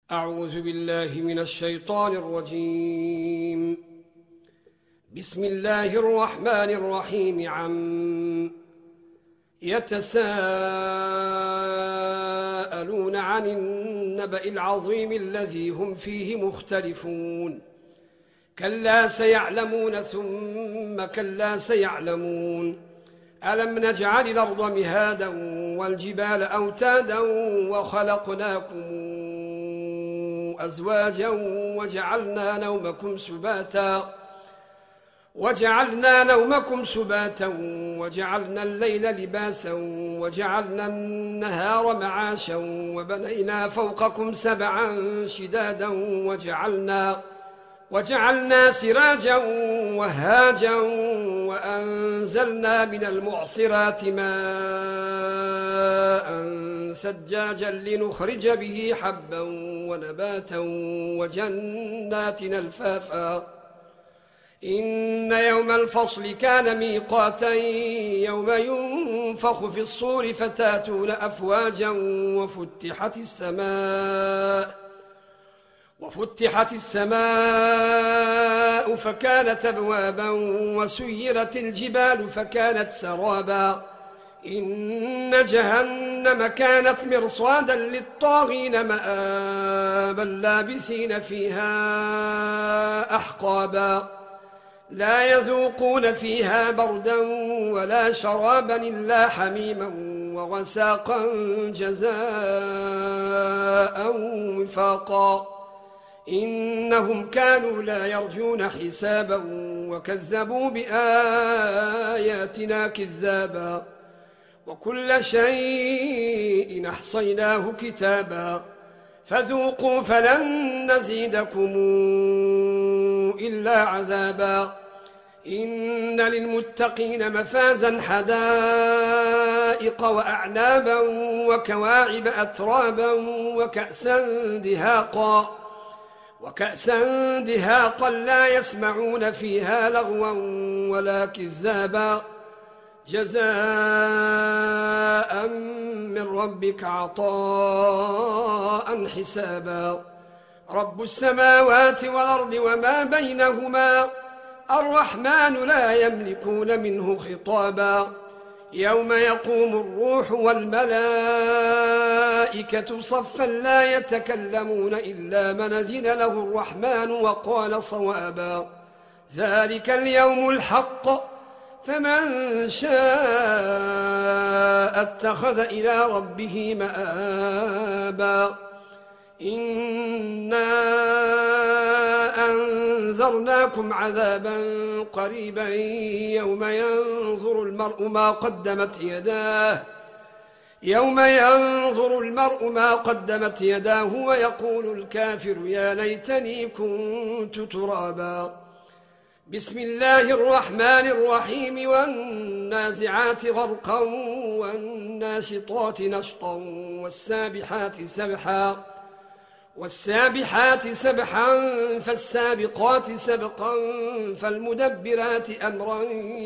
أعوذ بالله من الشيطان الرجيم. بسم الله الرحمن الرحيم. يتساءلون عن النبأ العظيم الذي هم فيه مختلفون. كلا سيعلمون ثم كلا سيعلمون. ألم نجعل الأرض مهادا والجبال أوتادا وخلقناكم أزواجا وجعلنا نومكم سباتا وجعلنا الليل لباسا وجعلنا النهار معاشا وبنينا فوقكم سبعا شدادا وجعلنا سراجا وهاجا وأنزلنا من المعصرات ماء ثجاجا لنخرج به حبا ونباتا وجنات ألفافا. إن يوم الفصل كان ميقاتا يوم ينفخ في الصور فتاتون أفواجا وفتحت السماء فكانت أبوابا وسيرت الجبال فكانت سرابا. إن جهنم كانت مرصادا للطاغين مآبا لابثين فيها أحقابا. لا يذوقون فيها بردا ولا شرابا إلا حميما وغساقا جزاء وفاقا. إنهم كانوا لا يرجون حسابا وكذبوا بآياتنا كذابا. وكل شيء أحصيناه كتابا. فذوقوا فلن نزيدكم إلا عذابا. إن للمتقين مفازا حدائق وأعنابا وكواعب أترابا وكأسا دهاقا لا يسمعون فيها لغوا ولا كذابا. جزاء من ربك عطاء حسابا. رب السماوات والأرض وما بينهما الرحمن لا يملكون منه خطابا. يوم يقوم الروح والملائكة صفا لا يتكلمون إلا من أذن له الرحمن وقال صوابا. ذلك اليوم الحق فمن شاء اتخذ إلى ربه مآبا. إنا أنذرناكم عذابا قريبا يوم ينظر المرء ما قدمت يداه ويقول الكافر يا ليتني كنت ترابا. بسم الله الرحمن الرحيم. والنازعات غرقا والناشطات نشطا والسابحات سبحا فالسابقات سبقا فالمدبرات أمرا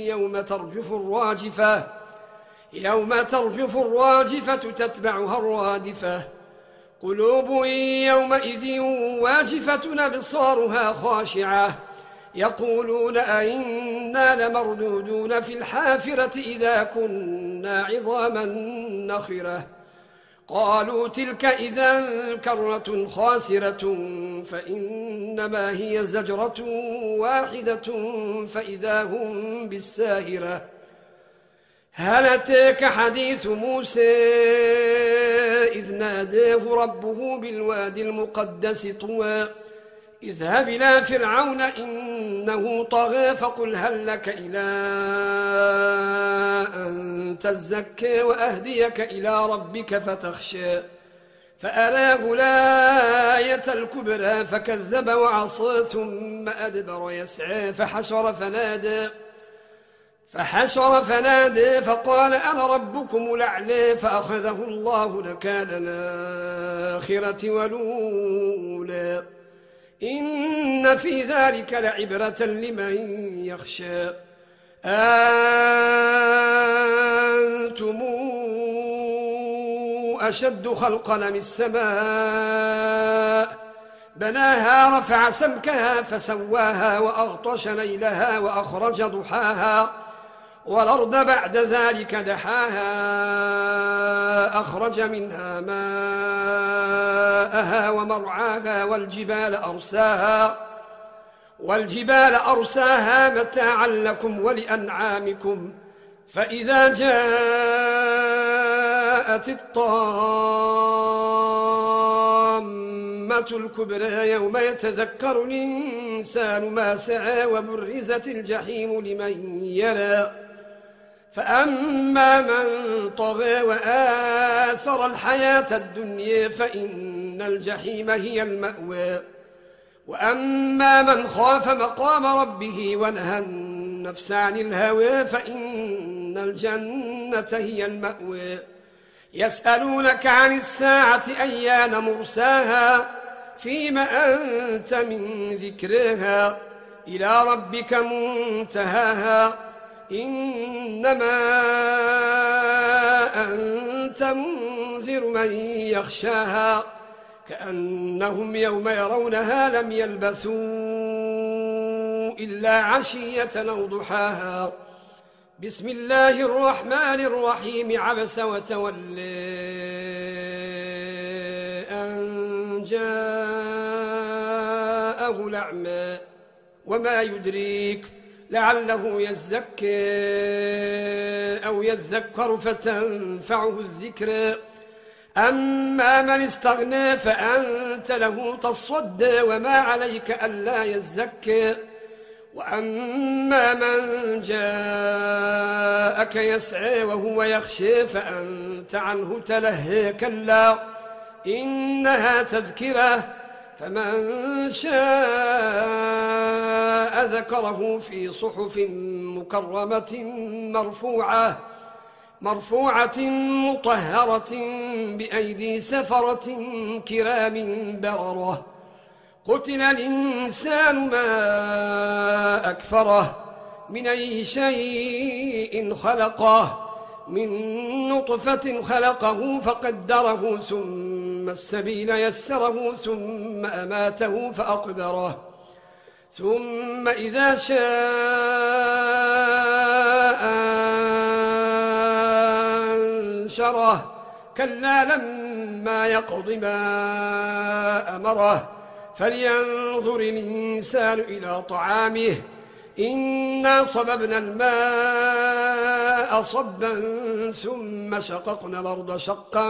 يوم ترجف الراجفة تتبعها الرادفة. قلوب يومئذ واجفة أبصارها خاشعة يقولون أئنا لمردودون في الحافرة إذا كنا عظاما نخرة. قالوا تلك إذا كرة خاسرة فإنما هي زجرة واحدة فإذا هم بالساهرة. هل أتاك حديث موسى إذ ناداه ربه بالوادي المقدس طوى اذهب إلى فرعون إنه طغى فقل هل لك إلى أن تزكى وأهديك إلى ربك فتخشى. فأراه الآية الكبرى فكذب وعصى ثم أدبر يسعى فحشر فنادى فقال أنا ربكم الأعلى. فأخذه الله نكال الآخرة والأولى. إن في ذلك لعبرة لمن يخشى. أنتم أشد خلقا من السماء بناها رفع سمكها فسواها وأغطش ليلها وأخرج ضحاها والأرض بعد ذلك دحاها أخرج منها ماءها ومرعاها والجبال أرساها متاعا لكم ولأنعامكم فإذا جاءت الطامة الكبرى يوم يتذكر الإنسان ما سعى وبرزت الجحيم لمن يرى فأما من طغى وآثر الحياة الدنيا فإن الجحيم هي المأوى وأما من خاف مقام ربه ونهى النفس عن الهوى فإن الجنة هي المأوى يسألونك عن الساعة أيان مرساها فيم أنت من ذكرها إلى ربك منتهاها إنما أنت منذر من يخشاها كأنهم يوم يرونها لم يلبثوا إلا عشية أو ضحاها بسم الله الرحمن الرحيم عبس وتولى أن جاءه الأعمى وما يدريك لعله يزكى أو يذكر فتنفعه الذكرى أما من استغنى فأنت له تصدى وما عليك ألا يزكى وأما من جاءك يسعى وهو يخشى فأنت عنه تلهى كلا إنها تذكرة فمن شاء ذكره في صحف مكرمة مرفوعة مطهرة بأيدي سفرة كرام بررة قتل الإنسان ما أكفره من أي شيء خلقه من نطفة خلقه فقدره ثم السبيل يسره ثم أماته فأقبره ثم إذا شاء أنشره كلا لما يقض ما أمره فلينظر الإنسان إلى طعامه إنا صببنا الماء صبا ثم شققنا الأرض شقا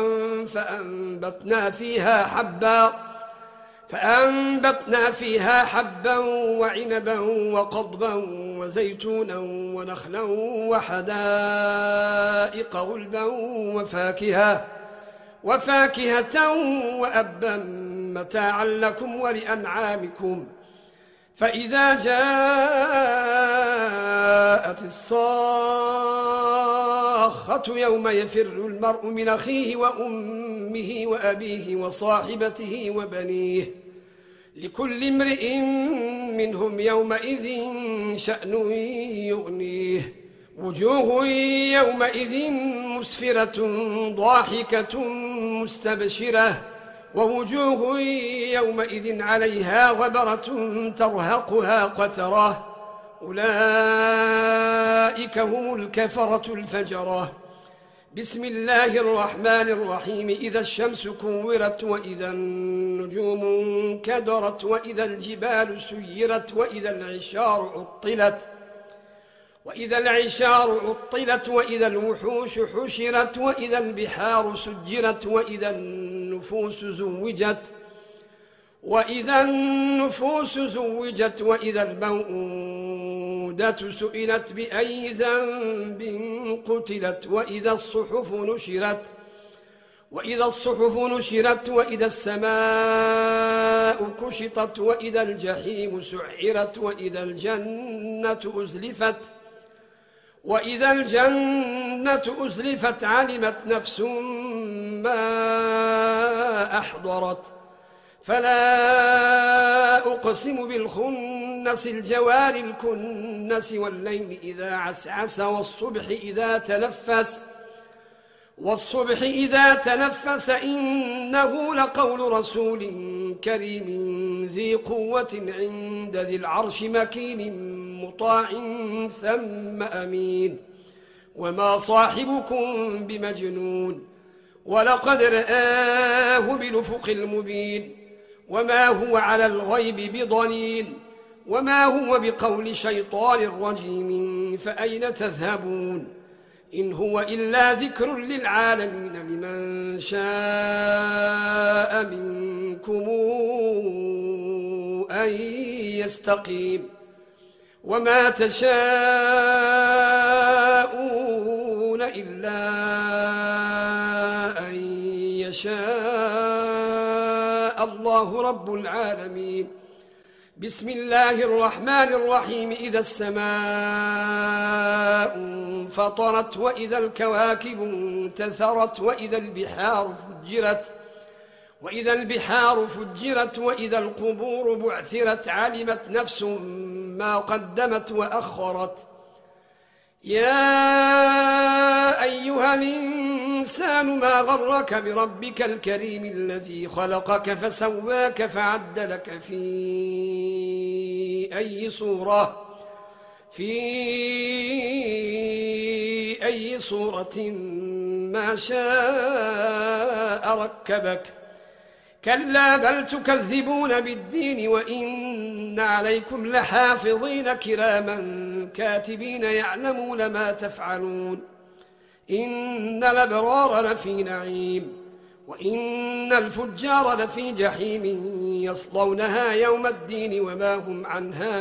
فأنبتنا فيها حبا وعنبا وقضبا وزيتونا ونخلا وحدائق غلبا وفاكهة وأبا متاعا لكم ولأنعامكم فإذا جاءت الصاخة يوم يفر المرء من أخيه وأمه وأبيه وصاحبته وبنيه لكل امرئ منهم يومئذ شأن يغنيه وجوه يومئذ مسفرة ضاحكة مستبشرة ووجوه يومئذ عليها غبرة ترهقها قترة أولئك هم الكفرة الفجرة بسم الله الرحمن الرحيم إذا الشمس كورت وإذا النجوم انكدرت وإذا الجبال سيرت وإذا العشار عطلت وإذا الوحوش حشرت وإذا البحار سجرت وإذا النفوس زوجت وإذا الموءودة سئلت بأي ذنب قتلت وإذا الصحف نشرت وإذا السماء كشطت وإذا الجحيم سعرت وإذا الجنة أزلفت علمت نفس ما أحضرت فلا أقسم بالخنس الجوار الكنس والليل إذا عسعس والصبح إذا تنفس إنه لقول رسول كريم ذي قوة عند ذي العرش مكين مطاع ثم أمين وما صاحبكم بمجنون ولقد رآه بالأفق المبين وما هو على الغيب بضنين وما هو بقول شيطان رجيم فأين تذهبون إن هو إلا ذكر للعالمين لمن شاء منكم أن يستقيم وما تشاءون إلا أن يشاء الله رب العالمين بسم الله الرحمن الرحيم إذا السماء انفطرت وإذا الكواكب انتثرت وإذا البحار فجرت وإذا القبور بعثرت علمت نفس ما قدمت وأخرت يا أيها الإنسان ما غرك بربك الكريم الذي خلقك فسواك فعدلك في أي صورة ما شاء ركبك كلا بل تكذبون بالدين وإن عليكم لحافظين كراما كاتبين يعلمون ما تفعلون إن الأبرار لفي نعيم وإن الفجار لفي جحيم يصلونها يوم الدين وما هم عنها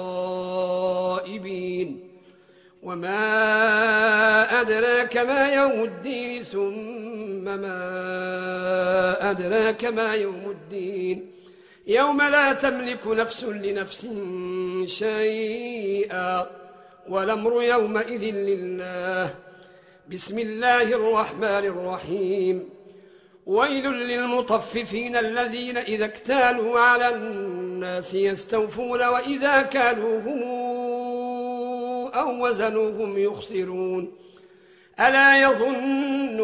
بغائبين وما أدراك ما يوم الدين ثم ما أدراك ما يوم الدين يوم لا تملك نفس لنفس شيئا والأمر يومئذ لله بسم الله الرحمن الرحيم ويل للمطففين الذين إذا اكتالوا على الناس يستوفون وإذا كالوهم أو وزنوهم يخسرون ألا يظن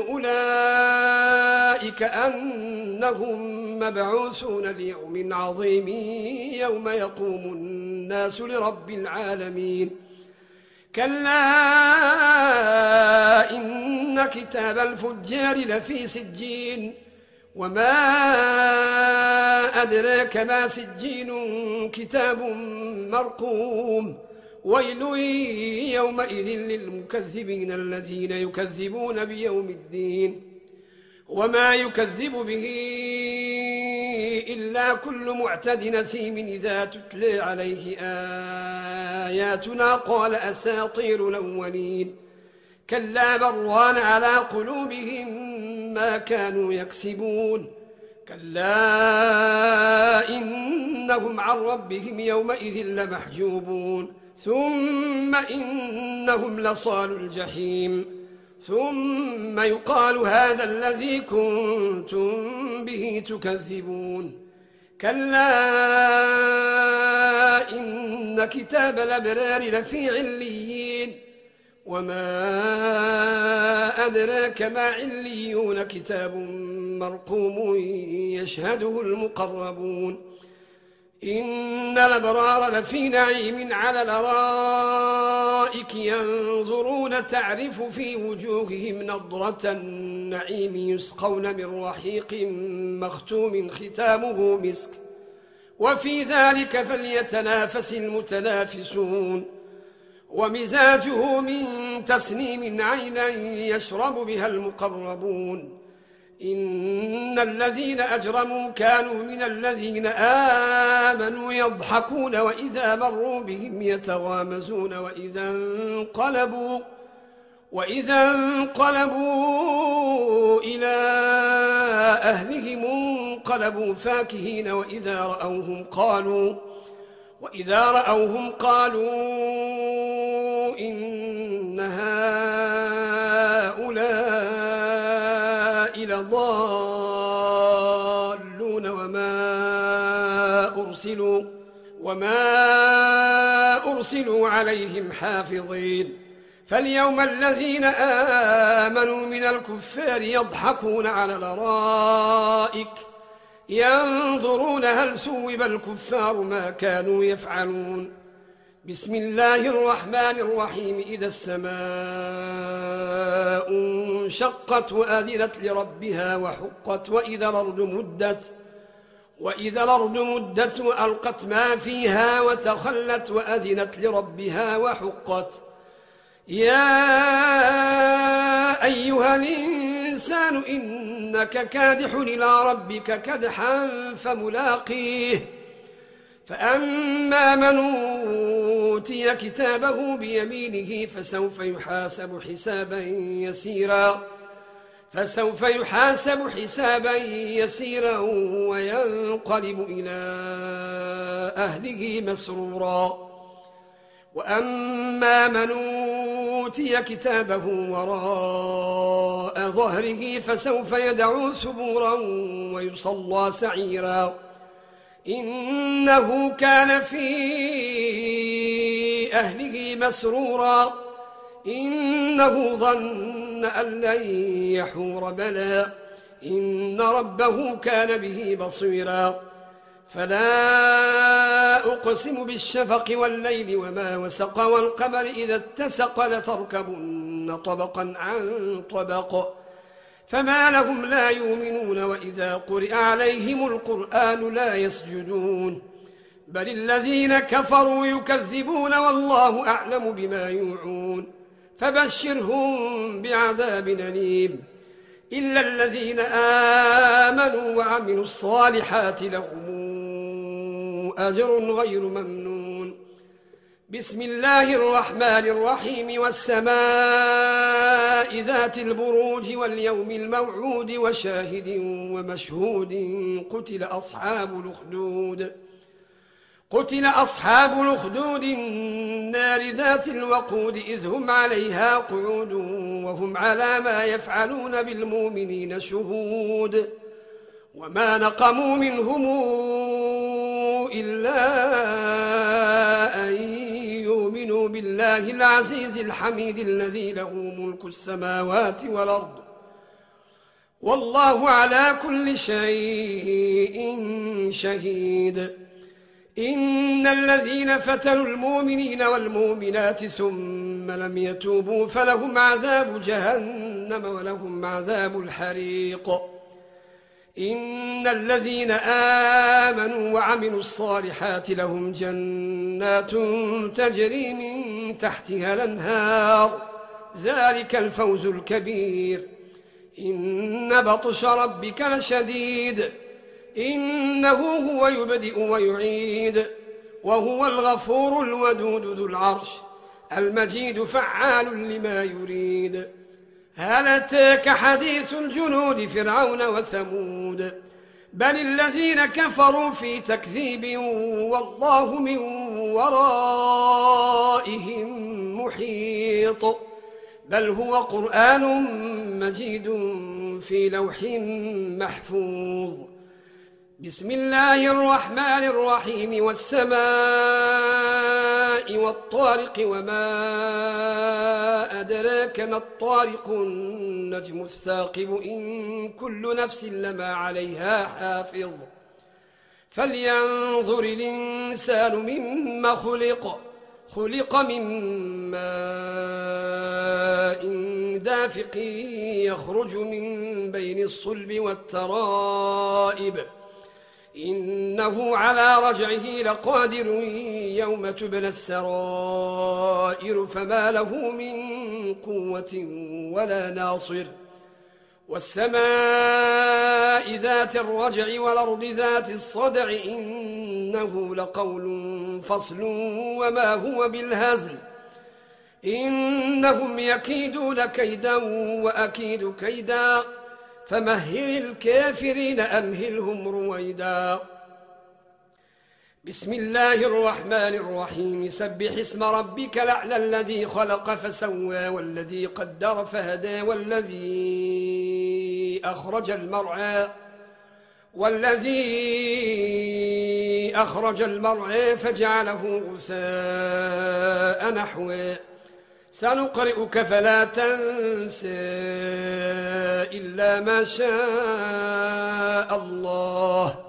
أولئك أنهم مبعوثون ليوم عظيم يوم يقوم الناس لرب العالمين كلا إن كتاب الفجار لفي سجين وما أدراك ما سجين كتاب مرقوم ويل يومئذ للمكذبين الذين يكذبون بيوم الدين وما يكذب به إلا كل معتد نثيم إذا تتلى عليه آياتنا قال أساطير الأولين كلا بران على قلوبهم ما كانوا يكسبون كلا إنهم عن ربهم يومئذ لمحجوبون ثم إنهم لصالوا الجحيم ثم يقال هذا الذي كنتم به تكذبون كلا إن كتاب الأبرار لفي عليين وما أدراك ما عليون كتاب مرقوم يشهده المقربون إن الأبرار لفي نعيم على الأرائك ينظرون تعرف في وجوههم نضرة النعيم يسقون من رحيق مختوم ختامه مسك وفي ذلك فليتنافس المتنافسون ومزاجه من تسنيم عينا يشرب بها المقربون إن الذين أجرموا كانوا من الذين آمنوا يضحكون وإذا مروا بهم يتغامزون وإذا انقلبوا إلى أهلهم انقلبوا فاكهين وإذا رأوهم قالوا إن هؤلاء لضالون وما أرسلوا عليهم حافظين فاليوم الذين آمنوا من الكفار يضحكون على الأرائك ينظرون هل ثوب الكفار ما كانوا يفعلون. بسم الله الرحمن الرحيم. إذا السماء انشقت وأذنت لربها وحقت وإذا الأرض مدت وألقت ما فيها وتخلت وأذنت لربها وحقت. يا أيها الإنسان إنك كادح إلى ربك كدحا فملاقيه. فأما من أوتي كتابه بيمينه فسوف يحاسب حسابا يسيرا وينقلب إلى أهله مسرورا. وأما من أوتي كتابه وراء ظهره فسوف يدعو ثبورا ويصلى سعيرا. إنه كان في أهله مسرورا. إنه ظن أن لن يحور بلى إن ربه كان به بصيرا. فلا أقسم بالشفق والليل وما وسق والقمر إذا اتسق لتركبن طبقا عن طبق فما لهم لا يؤمنون وإذا قرئ عليهم القرآن لا يسجدون بل الذين كفروا يكذبون والله أعلم بما يوعون فبشرهم بعذاب أليم إلا الذين آمنوا وعملوا الصالحات لهم أجر غير ممنون. بسم الله الرحمن الرحيم. والسماء ذات البروج واليوم الموعود وشاهد ومشهود. قتل أصحاب الأخدود النار ذات الوقود إذ هم عليها قعود وهم على ما يفعلون بالمؤمنين شهود. وما نقموا منهم إلا أن يؤمنوا بالله العزيز الحميد الذي له ملك السماوات والأرض والله على كل شيء شهيد. إن الذين فتنوا المؤمنين والمؤمنات ثم لم يتوبوا فلهم عذاب جهنم ولهم عذاب الحريق. إن الذين آمنوا وعملوا الصالحات لهم جنات تجري من تحتها الأنهار ذلك الفوز الكبير. إن بطش ربك لشديد إنه هو يبدئ ويعيد وهو الغفور الودود ذو العرش المجيد فعال لما يريد. هل أتاك حديث الجنود فرعون وثمود بل الذين كفروا في تكذيب والله من ورائهم محيط بل هو قرآن مجيد في لوح محفوظ. بسم الله الرحمن الرحيم. والسماء والطارق وما أدراك ما الطارق النجم الثاقب إن كل نفس لما عليها حافظ. فلينظر الإنسان مما خلق من ماء دافق يخرج من بين الصلب والترائب إنه على رجعه لقادر يوم تبلى السرائر فما له من قوة ولا ناصر. والسماء ذات الرجع والأرض ذات الصدع إنه لقول فصل وما هو بالهزل إنهم يكيدون كيدا وأكيد كيدا فمهل الكافرين أمهلهم رويدا. بسم الله الرحمن الرحيم. سبح اسم ربك الأعلى الذي خلق فسوى والذي قدر فهدى والذي أخرج المرعى فجعله غثاء نحوا سنقرئك فلا تنسى إلا ما شاء الله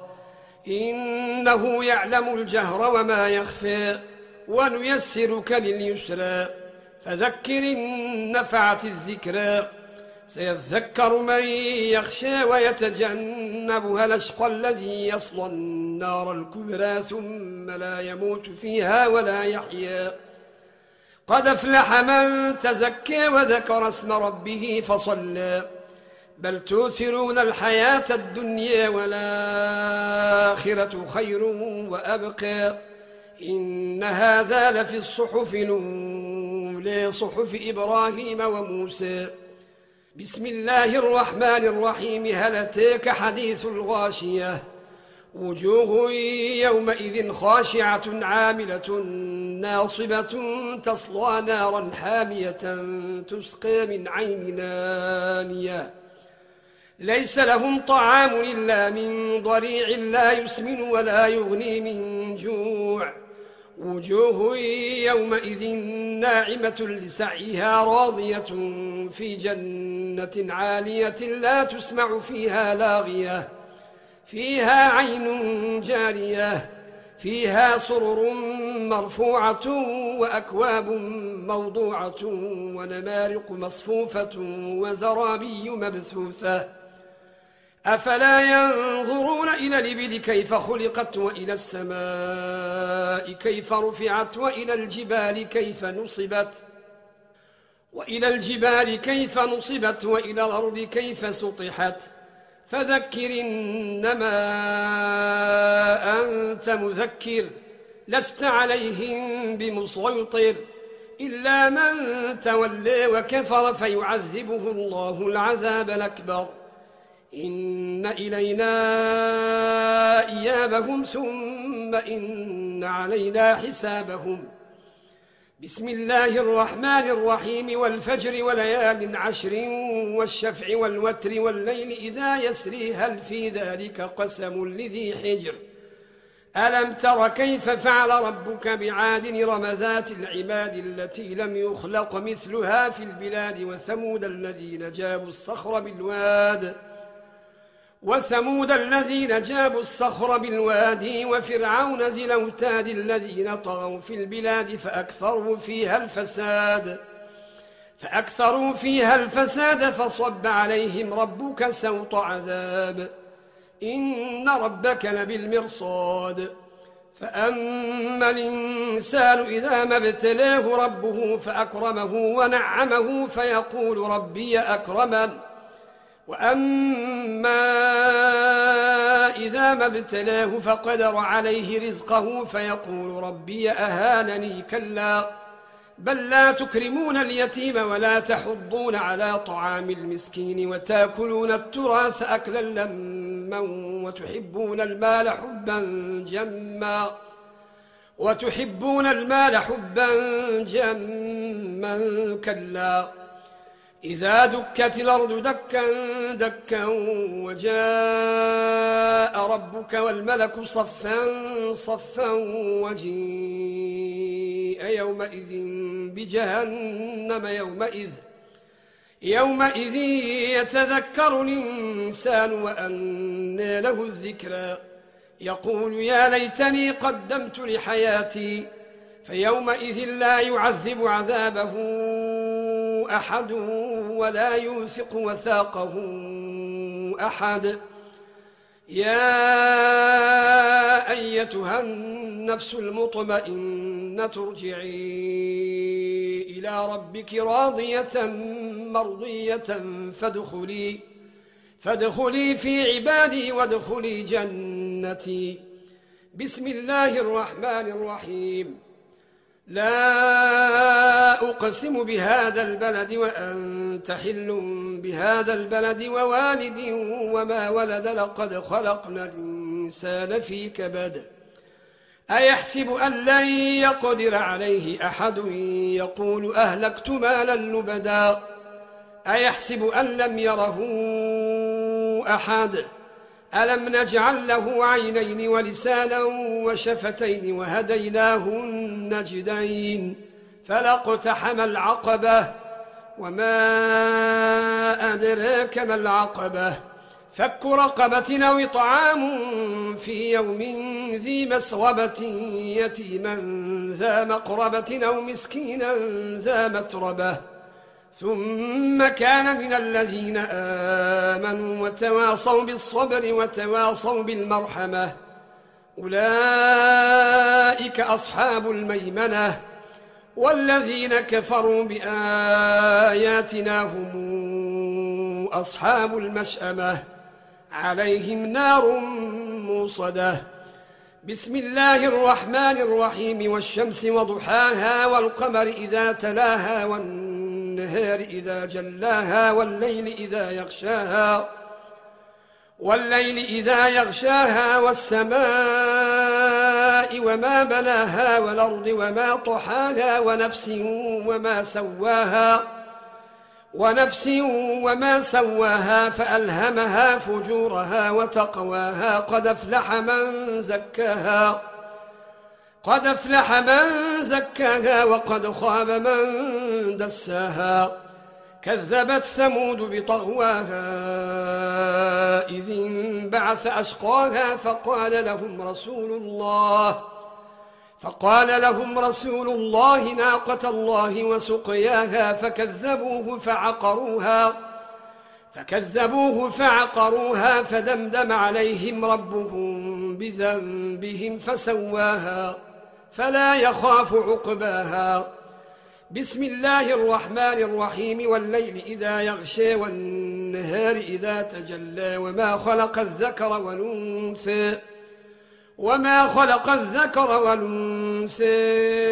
إنه يعلم الجهر وما يخفى ونيسرك لليسرى فذكر إن نفعت الذكرى سيذكر من يخشى ويتجنبها الأشقى الذي يصلى النار الكبرى ثم لا يموت فيها ولا يحيا قد أفلح من تزكى وذكر اسم ربه فصلى بل تؤثرون الحياة الدنيا والآخرة خير وأبقى إن هذا لفي الصحف الأولى صحف إبراهيم وموسى بسم الله الرحمن الرحيم هل أتاك حديث الغاشية وجوه يومئذ خاشعة عاملة ناصبة تصلى نارا حامية تسقى من عين آنية ليس لهم طعام إلا من ضريع لا يسمن ولا يغني من جوع وجوه يومئذ ناعمة لسعيها راضية في جنة عالية لا تسمع فيها لاغية فيها عين جارية فيها سرر مرفوعة وأكواب موضوعة ونمارق مصفوفة وزرابي مبثوثة أفلا ينظرون إلى الإبل كيف خلقت وإلى السماء كيف رفعت وإلى الجبال كيف نصبت وإلى الأرض كيف سطحت فذكر إنما أنت مذكر لست عليهم بمسيطر إلا من تولى وكفر فيعذبه الله العذاب الأكبر إن إلينا إيابهم ثم إن علينا حسابهم بسم الله الرحمن الرحيم والفجر وليال عشر والشفع والوتر والليل إذا يسري هل في ذلك قسم لذي حجر ألم تر كيف فعل ربك بعاد إرم ذات العماد التي لم يخلق مثلها في البلاد وثمود الذين جابوا الصخر بالوادي وفرعون ذي الأوتاد الذين طغوا في البلاد فأكثروا فيها الفساد فصب عليهم ربك سوط عذاب إن ربك لبالمرصاد فأما الإنسان إذا ما ابتلاه ربه فأكرمه ونعمه فيقول ربي أكرمن وأما إذا ما ابتلاه فقدر عليه رزقه فيقول ربي أهانني كلا بل لا تكرمون اليتيم ولا تحضون على طعام المسكين وتأكلون التراث أكلا لما وتحبون المال حبا جما كلا إذا دكت الأرض دكا دكا وجاء ربك والملك صفا صفا وجيء يومئذ بجهنم يومئذ يتذكر الإنسان وأنى له الذكرى يقول يا ليتني قدمت لحياتي فيومئذ لا يعذب عذابه أحد ولا يوثق وثاقه أحد يا أيتها النفس المطمئنة ارجعي إلى ربك راضية مرضية فادخلي في عبادي وادخلي جنتي بسم الله الرحمن الرحيم لا أقسم بهذا البلد وأنت حل بهذا البلد ووالد وما ولد لقد خلقنا الإنسان في كبد أيحسب أن لن يقدر عليه أحد يقول أهلكت مالا لبدا أيحسب أن لم يره أحد ألم نجعل له عينين ولسانا وشفتين وهديناه النجدين فلاقتحم العقبة وما أدراك ما العقبة فك رقبة أو إطعام في يوم ذي مسغبة يتيما ذا مقربة أو مسكينا ذا متربة ثم كان من الذين آمنوا وتواصوا بالصبر وتواصوا بالمرحمة أولئك أصحاب الميمنة والذين كفروا بآياتنا هم أصحاب المشأمة عليهم نار موصدة بسم الله الرحمن الرحيم والشمس وضحاها والقمر إذا تلاها والنهار إذا جلاها والليل إذا يغشاها والسماء وما بناها والأرض وما طحاها ونفس وما سواها فألهمها فجورها وتقواها قد أفلح من زكاها وقد خاب من دساها كذبت ثمود بطغواها إذ انبعث أشقاها فقال لهم رسول الله ناقة الله وسقياها فكذبوه فعقروها فدمدم عليهم ربهم بذنبهم فسواها فلا يخاف عقباها بسم الله الرحمن الرحيم والليل إذا يغشى والنهار إذا تجلى وما خلق الذكر والأنثى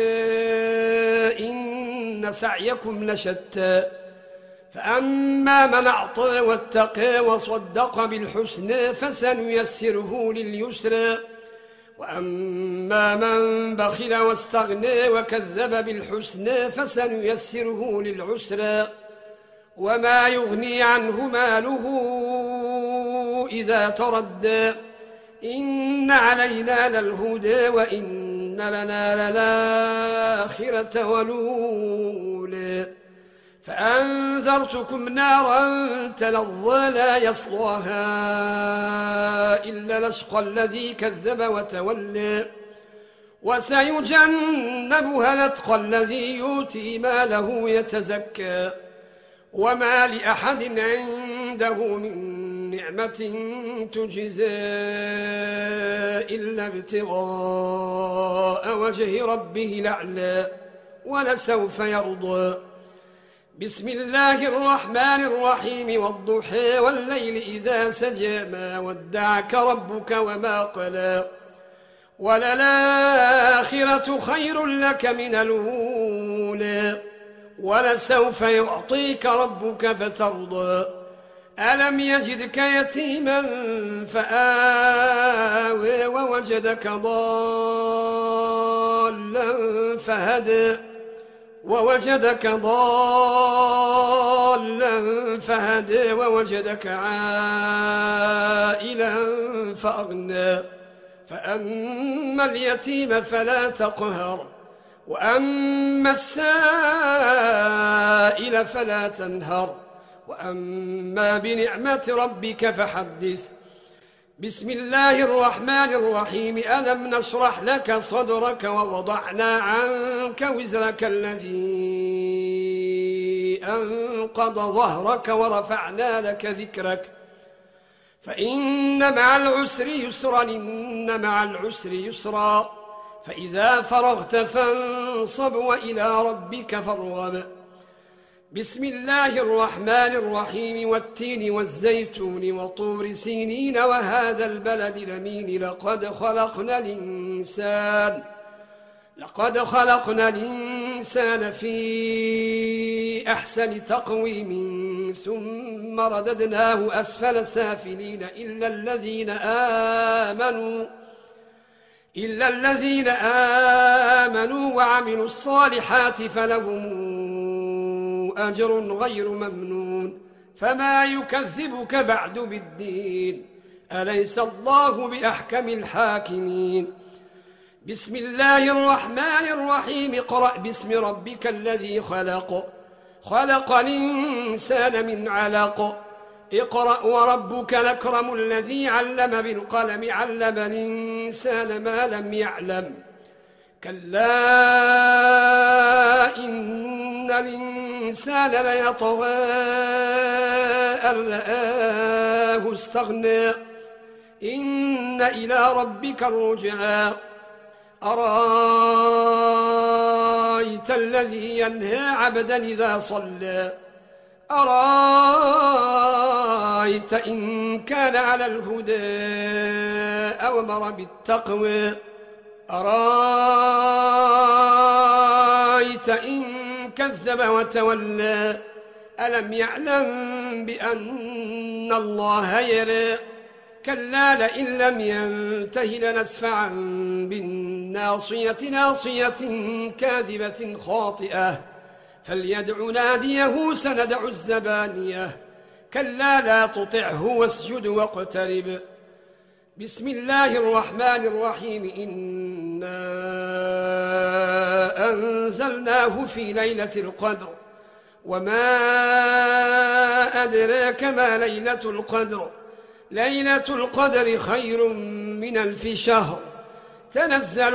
إن سعيكم لشتى فأما من أعطى واتقى وصدق بالحسنى فسنيسره لليسرى وأما من بخل واستغنى وكذب بالحسنى فسنيسره للعسرى وما يغني عنه ماله إذا تردى إن علينا للهدى وإن لنا للآخرة والأولى فأنذرتكم نارا تلظى لا يصلاها إلا الأشقى الذي كذب وتولى وسيجنبها الأتقى الذي يؤتي ماله يتزكى وما لأحد عنده من نعمة تجزى إلا ابتغاء وجه ربه الأعلى ولسوف يرضى بسم الله الرحمن الرحيم والضحى والليل إذا سجى ما ودعك ربك وما قلى وللآخرة خير لك من الأولى ولسوف يعطيك ربك فترضى ألم يجدك يتيما فآوى ووجدك ضالا فهدى ووجدك عائلا فأغنى فأما اليتيم فلا تقهر وأما السائل فلا تنهر وأما بنعمة ربك فحدث بسم الله الرحمن الرحيم ألم نشرح لك صدرك ووضعنا عنك وزرك الذي أنقض ظهرك ورفعنا لك ذكرك فإن مع العسر يسرا فإذا فرغت فانصب وإلى ربك فارغب بسم الله الرحمن الرحيم والتين والزيتون وطور سينين وهذا البلد الأمين لقد خلقنا الإنسان في أحسن تقويم ثم رددناه أسفل سافلين إلا الذين آمنوا وعملوا الصالحات فلهم أجر غير ممنون فما يكذبك بعد بالدين أليس الله بأحكم الحاكمين بسم الله الرحمن الرحيم اقرأ باسم ربك الذي خلق الإنسان من علق اقرأ وربك الأكرم الذي علم بالقلم علم الإنسان ما لم يعلم كلا إن الإنسان ليطغى أن رآه استغنى إن إلى ربك الرجعى أرأيت الذي ينهى عبدا إذا صلى أرأيت إن كان على الهدى أو أمر بالتقوى أرأيت إن كذب وتولى ألم يعلم بأن الله يرى كلا لئن لم ينته لنسفعا بالناصية ناصية كاذبة خاطئة فليدع ناديه سندع الزبانية كلا لا تطعه واسجد واقترب بسم الله الرحمن الرحيم إنا أنزلناه في ليلة القدر وما أدراك ما ليلة القدر ليلة القدر خير من 1000 شهر تنزل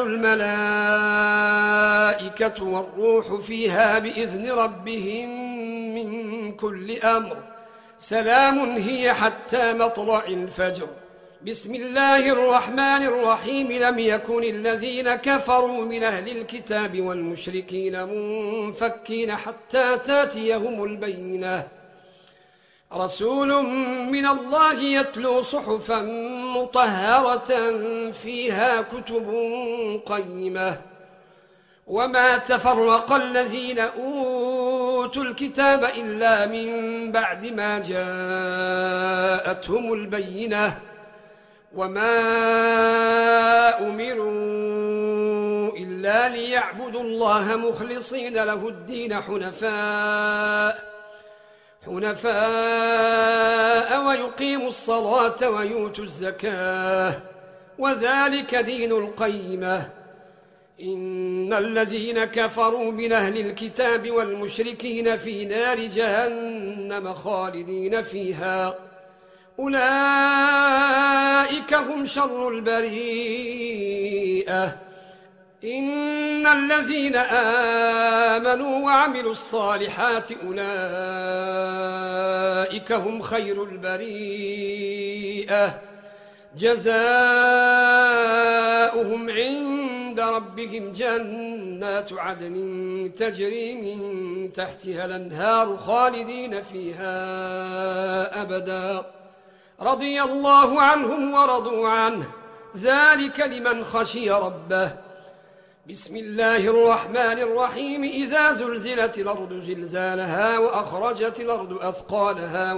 الملائكة والروح فيها بإذن ربهم من كل أمر سلام هي حتى مطلع الفجر بسم الله الرحمن الرحيم لم يكن الذين كفروا من أهل الكتاب والمشركين منفكين حتى تاتيهم البينة رسول من الله يتلو صحفا مطهرة فيها كتب قيمة وما تفرق الذين أوتوا الكتاب إلا من بعد ما جاءتهم البينة وما أمروا إلا ليعبدوا الله مخلصين له الدين حنفاء ويقيموا الصلاة ويؤتوا الزكاة وذلك دين القيمة إن الذين كفروا من أهل الكتاب والمشركين في نار جهنم خالدين فيها أولئك هم شر البريئة إن الذين آمنوا وعملوا الصالحات أولئك هم خير البريئة جزاؤهم عند ربهم جنات عدن تجري من تحتها الأنهار خالدين فيها أبدا رضي الله عنهم ورضوا عنه ذلك لمن خشي ربه بسم الله الرحمن الرحيم إذا زلزلت الأرض زلزالها وأخرجت الأرض أثقالها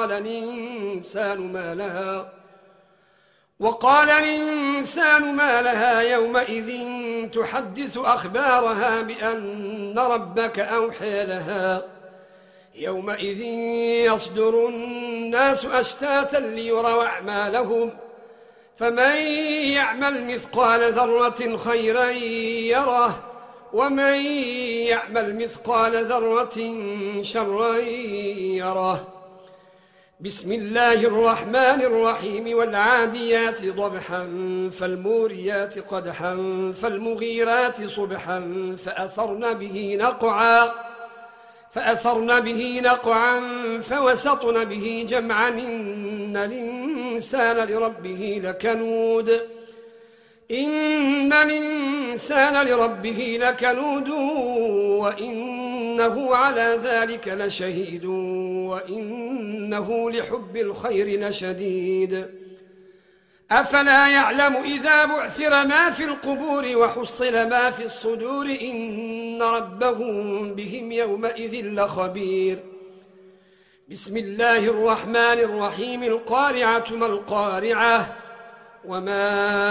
وقال الإنسان ما لها يومئذ تحدث أخبارها بأن ربك أوحى لها يومئذ يصدر الناس أشتاتا ليروا أعمالهم فمن يعمل مثقال ذرة خيرا يره ومن يعمل مثقال ذرة شرا يره بسم الله الرحمن الرحيم والعاديات ضبحا فالموريات قدحا فالمغيرات صبحا فأثرن به نقعا فوسطن به جمعا إن الإنسان لربه لكنود وإنه على ذلك لشهيد وإنه لحب الخير لشديد أفلا يعلم إذا بعثر ما في القبور وحصل ما في الصدور إن ربهم بهم يومئذ لخبير بسم الله الرحمن الرحيم القارعة ما القارعة وما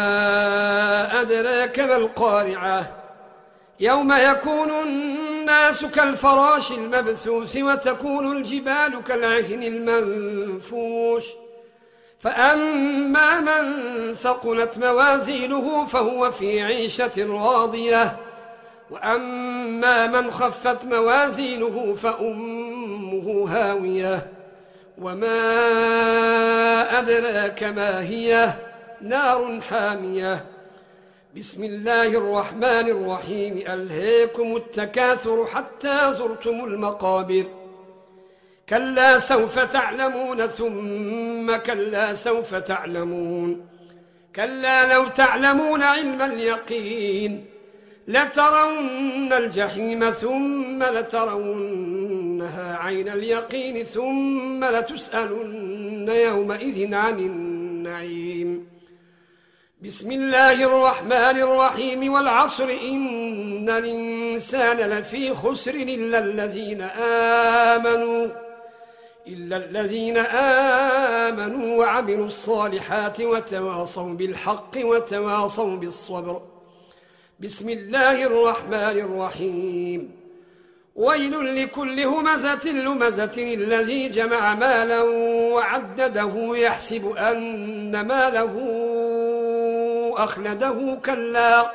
أدراك ما القارعة يوم يكون الناس كالفراش المبثوث وتكون الجبال كالعهن المنفوش فأما من ثقلت موازينه فهو في عيشة راضية وأما من خفت موازينه فأمه هاوية وما أدراك ما هي نار حامية بسم الله الرحمن الرحيم ألهاكم التكاثر حتى زرتم المقابر كلا سوف تعلمون ثم كلا سوف تعلمون كلا لو تعلمون علم اليقين لترون الجحيم ثم لترونها عين اليقين ثم لتسألن يومئذ عن النعيم بسم الله الرحمن الرحيم والعصر إن الإنسان لفي خسر إلا الذين آمنوا وعملوا الصالحات وتواصوا بالحق وتواصوا بالصبر بسم الله الرحمن الرحيم ويل لكل همزة لمزة الذي جمع مالا وعدده يحسب أن ماله أخلده كلا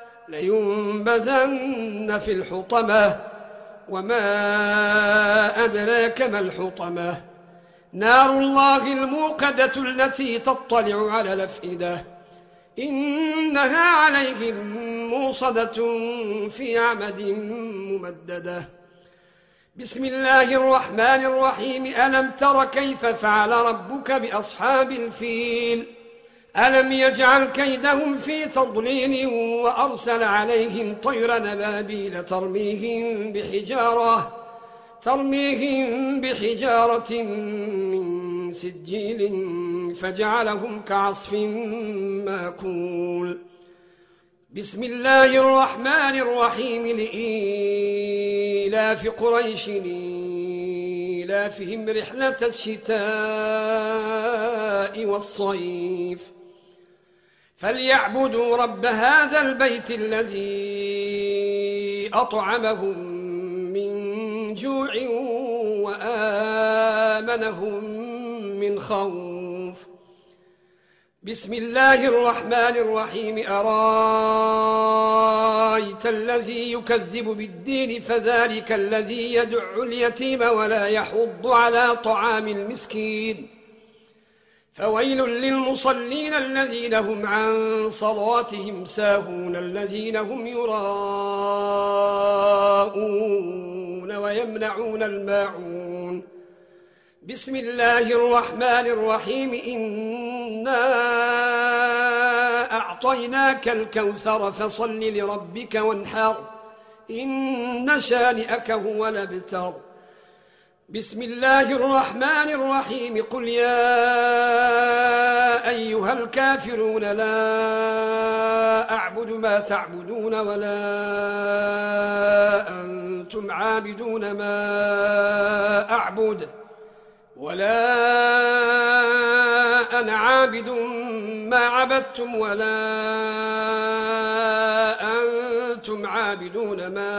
لينبذن في الحطمة وما أدراك ما الحطمة نار الله الموقدة التي تطلع على الأفئدة إنها عليهم موصدة في عمد ممددة بسم الله الرحمن الرحيم ألم تر كيف فعل ربك بأصحاب الفيل ألم يجعل كيدهم في تضليل وأرسل عليهم طير نبابيل ترميهم بحجارة من سجيل فجعلهم كعصف ماكول بسم الله الرحمن الرحيم لإيلاف قريش إيلافهم رحلة الشتاء والصيف فليعبدوا رب هذا البيت الذي أطعمهم من جوع وآمنهم من خوف بسم الله الرحمن الرحيم أرايت الذي يكذب بالدين فذلك الذي يدع اليتيم ولا يحض على طعام المسكين فويل للمصلين الذين هم عن صلاتهم ساهون الذين هم يراءون ويمنعون الماعون بسم الله الرحمن الرحيم إنا أعطيناك الكوثر فصل لربك وانحر إن شانئك هو الأبتر بسم الله الرحمن الرحيم قل يا أيها الكافرون لا أعبد ما تعبدون ولا أنتم عابدون ما أعبد ولا أنا عابد ما عبدتم ولا أنتم عابدون ما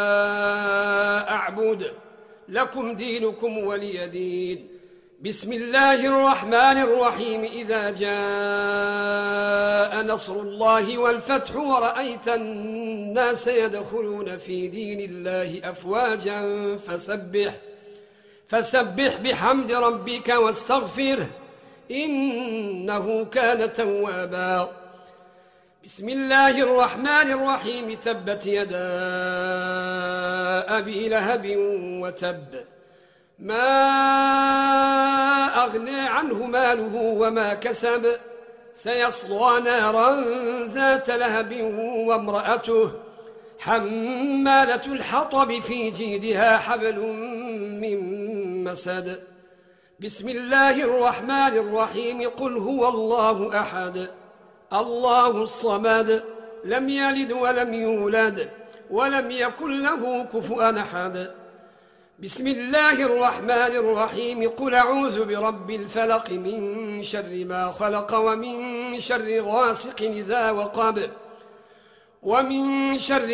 أعبد لكم دينكم ولي دين بسم الله الرحمن الرحيم إذا جاء نصر الله والفتح ورأيت الناس يدخلون في دين الله أفواجا فسبح بحمد ربك واستغفره إنه كان توابا بسم الله الرحمن الرحيم تبت يدا أبي لهب وتب ما أغنى عنه ماله وما كسب سيصلى نارا ذات لهب وامرأته حمالة الحطب في جيدها حبل من مسد بسم الله الرحمن الرحيم قل هو الله أحد الله الصمد لم يلد ولم يولد ولم يكن له كفؤا أحد بسم الله الرحمن الرحيم قل أعوذ برب الفلق من شر ما خلق ومن شر غاسق إذا وقب ومن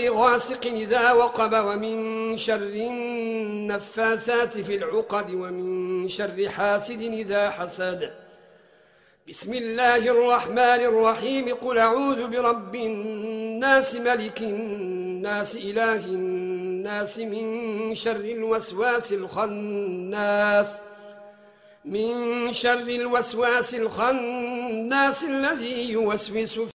شر النفاثات في العقد ومن شر حاسد إذا حسد بسم الله الرحمن الرحيم قل أعوذ برب الناس ملك الناس إله الناس من شر الوسواس الخناس من شر الوسواس الخناس الذي يوسوس